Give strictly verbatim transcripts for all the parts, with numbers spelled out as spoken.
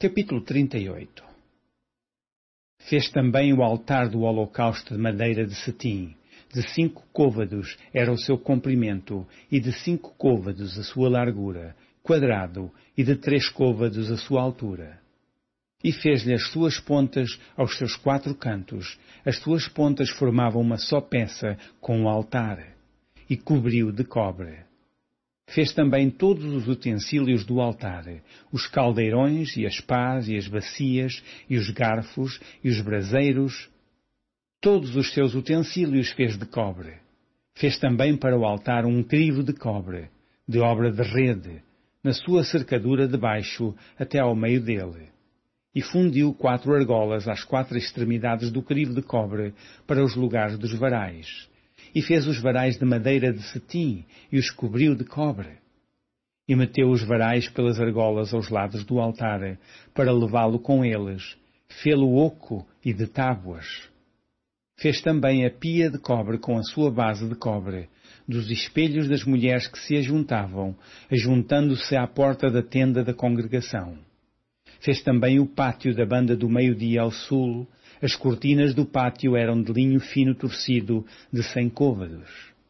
Capítulo trinta e oito. Fez também o altar do holocausto de madeira de cetim. De cinco côvados era o seu comprimento, e de cinco côvados a sua largura, quadrado, e de três côvados a sua altura. E fez-lhe as suas pontas aos seus quatro cantos. As suas pontas formavam uma só peça com o altar, e cobriu de cobre. Fez também todos os utensílios do altar, os caldeirões e as pás e as bacias e os garfos e os braseiros. Todos os seus utensílios fez de cobre. Fez também para o altar um crivo de cobre, de obra de rede, na sua cercadura de baixo até ao meio dele. E fundiu quatro argolas às quatro extremidades do crivo de cobre para os lugares dos varais. E fez os varais de madeira de cetim e os cobriu de cobre. E meteu os varais pelas argolas aos lados do altar, para levá-lo com eles. Fê-lo oco e de tábuas. Fez também a pia de cobre com a sua base de cobre, dos espelhos das mulheres que se ajuntavam, ajuntando-se à porta da tenda da congregação. Fez também o pátio da banda do meio-dia ao sul. As cortinas do pátio eram de linho fino torcido, de cem côvados.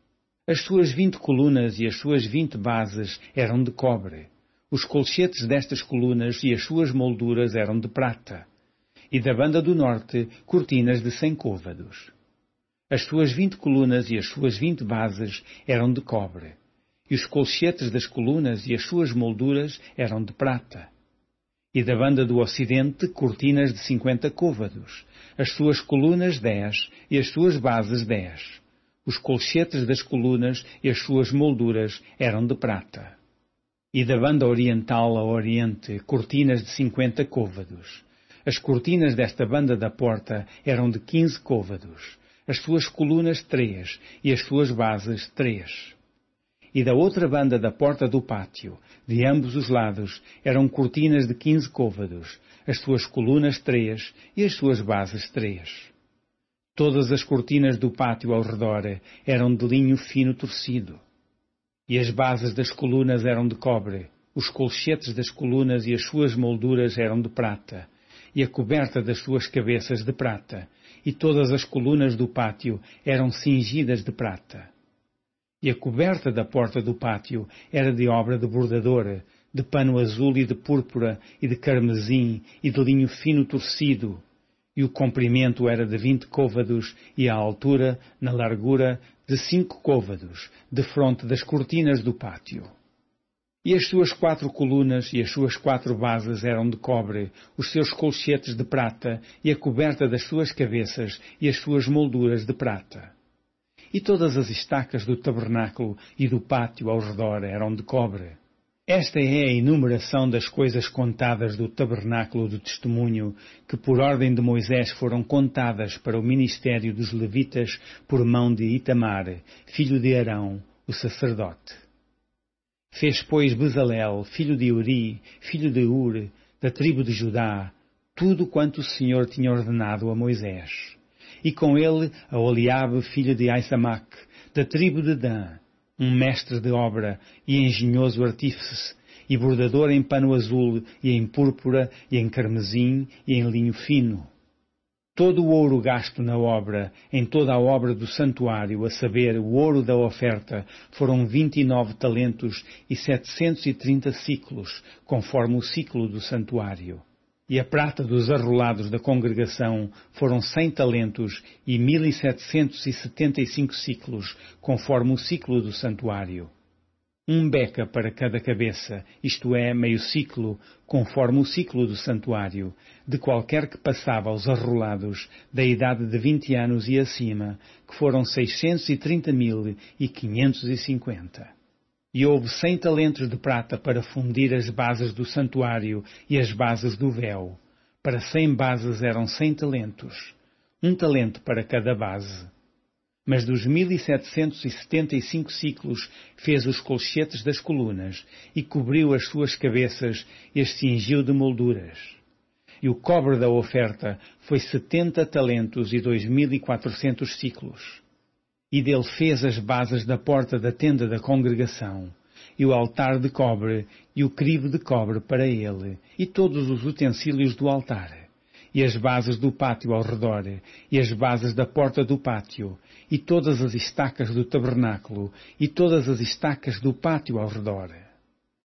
As suas vinte colunas e as suas vinte bases eram de cobre. Os colchetes destas colunas e as suas molduras eram de prata. E da banda do norte, cortinas de cem côvados. As suas vinte colunas e as suas vinte bases eram de cobre. E os colchetes das colunas e as suas molduras eram de prata. E da banda do ocidente, cortinas de cinquenta côvados. As suas colunas dez e as suas bases dez. Os colchetes das colunas e as suas molduras eram de prata. E da banda oriental a oriente, cortinas de cinquenta côvados. As cortinas desta banda da porta eram de quinze côvados. As suas colunas três e as suas bases três. E da outra banda da porta do pátio, de ambos os lados, eram cortinas de quinze côvados, as suas colunas três e as suas bases três. Todas as cortinas do pátio ao redor eram de linho fino torcido. E as bases das colunas eram de cobre, os colchetes das colunas e as suas molduras eram de prata, e a coberta das suas cabeças de prata, e todas as colunas do pátio eram cingidas de prata. E a coberta da porta do pátio era de obra de bordador, de pano azul e de púrpura, e de carmesim, e de linho fino torcido. E o comprimento era de vinte côvados, e a altura, na largura, de cinco côvados, defronte das cortinas do pátio. E as suas quatro colunas e as suas quatro bases eram de cobre, os seus colchetes de prata, e a coberta das suas cabeças e as suas molduras de prata. E todas as estacas do tabernáculo e do pátio ao redor eram de cobre. Esta é a enumeração das coisas contadas do tabernáculo do testemunho, que por ordem de Moisés foram contadas para o ministério dos levitas por mão de Itamar, filho de Arão, o sacerdote. Fez, pois, Bezalel, filho de Uri, filho de Ur, da tribo de Judá, tudo quanto o Senhor tinha ordenado a Moisés. E com ele a Oliabe, filho de Aisamac, da tribo de Dan, um mestre de obra e engenhoso artífice, e bordador em pano azul, e em púrpura, e em carmesim, e em linho fino. Todo o ouro gasto na obra, em toda a obra do santuário, a saber, o ouro da oferta, foram vinte e nove talentos e setecentos e trinta ciclos, conforme o ciclo do santuário. E a prata dos arrolados da congregação foram cem talentos e mil e setecentos e setenta e cinco ciclos, conforme o ciclo do santuário. Um beca para cada cabeça, isto é, meio ciclo, conforme o ciclo do santuário, de qualquer que passava aos arrolados, da idade de vinte anos e acima, que foram seiscentos e trinta mil e quinhentos e cinquenta. E houve cem talentos de prata para fundir as bases do santuário e as bases do véu. Para cem bases eram cem talentos, um talento para cada base. Mas dos mil e setecentos e setenta e cinco ciclos fez os colchetes das colunas, e cobriu as suas cabeças e as cingiu de molduras. E o cobre da oferta foi setenta talentos e dois mil e quatrocentos ciclos. E dele fez as bases da porta da tenda da congregação, e o altar de cobre, e o crivo de cobre para ele, e todos os utensílios do altar, e as bases do pátio ao redor, e as bases da porta do pátio, e todas as estacas do tabernáculo, e todas as estacas do pátio ao redor,